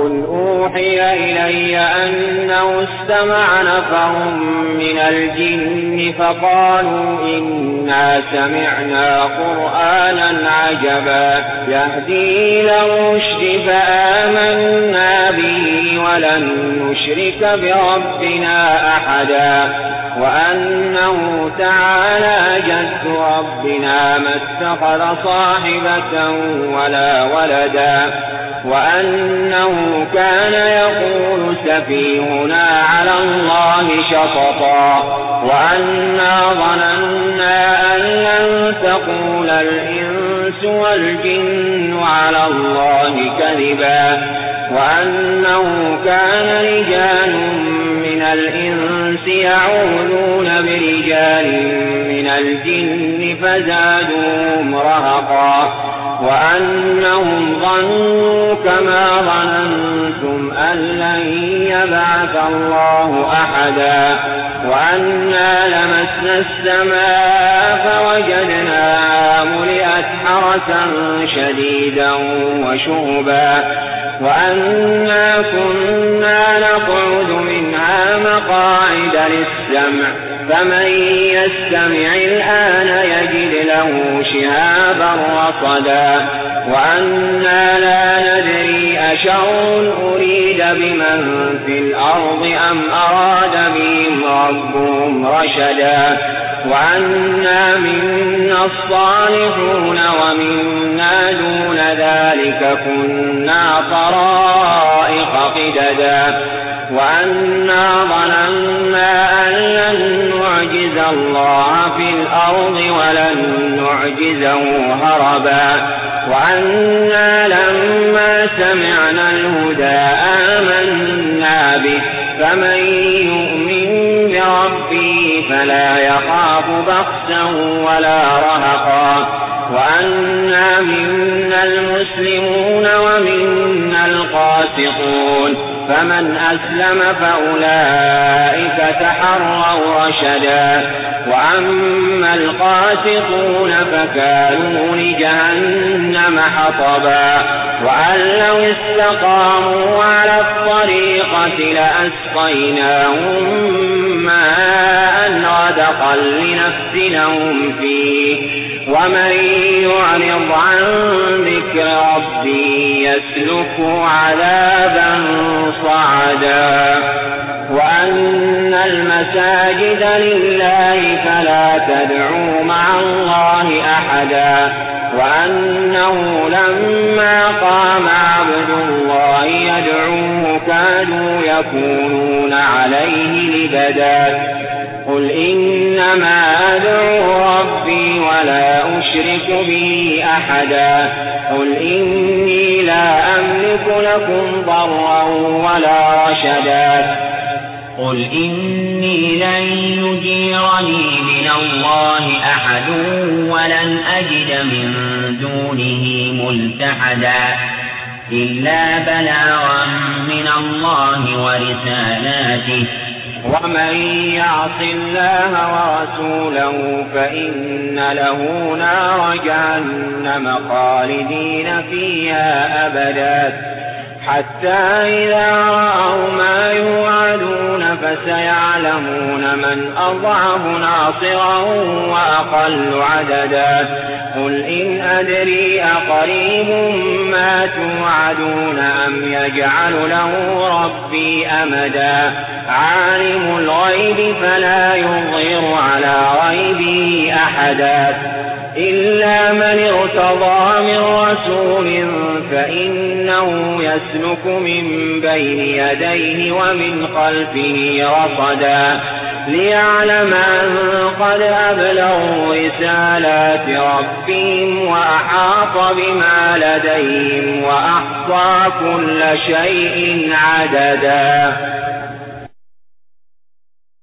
قل أوحي إلي أنه استمع نفر من الجن فقالوا إنا سمعنا قرآنا عجبا يهدي إلى الرشد فآمنا به ولن نشرك بربنا أحدا وأنه تعالى جد ربنا ما اتخذ صاحبة ولا ولدا وأنه كان يقول سفيهنا على الله شططا وأنا ظننا أن لن تقول الإنس والجن على الله كذبا وأنه كان رجال من الإنس يعوذون برجال من الجن فزادوهم رهقا وأنهم ظنوا كما ظننتم أن لن يبعث الله أحدا وأنا لمسنا السماء فوجدناها ملئت حرسا شديدا وشهبا وأنا كنا نقعد منها مقاعد للسمع فمن يستمع الآن يجد له شهابا رصدا وأنا لا ندري أشر أريد بمن في الأرض أم أراد بهم ربهم رشدا وأنا منا الصالحون ومنا دون ذلك كنا طرائق قددا وأنا ظننا أن لن نعجز الله في الأرض ولن نعجزه هربا وأنا لما سمعنا الهدى آمنا به فمن يؤمن بربه فلا يخاف بخسا ولا رهقا وأنا منا المسلمون ومنا القاسطون فمن أسلم فأولئك تحروا رشدا وأما القاسطون فكانوا لجهنم حطبا وأن لو استقاموا على الطريقة لأسقيناهم ماء غدقا لنفتنهم فيه ومن يعرض عن ذكر ربه يسلكه عذابا صعدا وأن المساجد لله فلا تدعوا مع الله أحدا وأنه لما قام عبد الله يدعوه كادوا يكونون عليه لبدا قل إنما أدعو ربي ولا أشرك به أحدا قل إني لا أملك لكم ضرا ولا رشدا قل إني لن يجيرني من الله أحد ولن أجد من دونه ملتحدا إلا بلاغا من الله ورسالاته ومن يعص الله ورسوله فإن له نار جهنم خالدين فيها أبدا حتى إذا رأوا ما يوعدون فسيعلمون من أضعف ناصرا وأقل عددا قل إن أدري أقريب ما توعدون أم يجعل له ربي أمدا عالم الغيب فلا يظهر على غيبه أحدا إلا من ارتضى من رسول فإنه يسلك من بين يديه ومن خلفه رصدا ليعلم أن قد أبلغوا رسالات ربهم وأحاط بما لديهم وأحصى كل شيء عددا.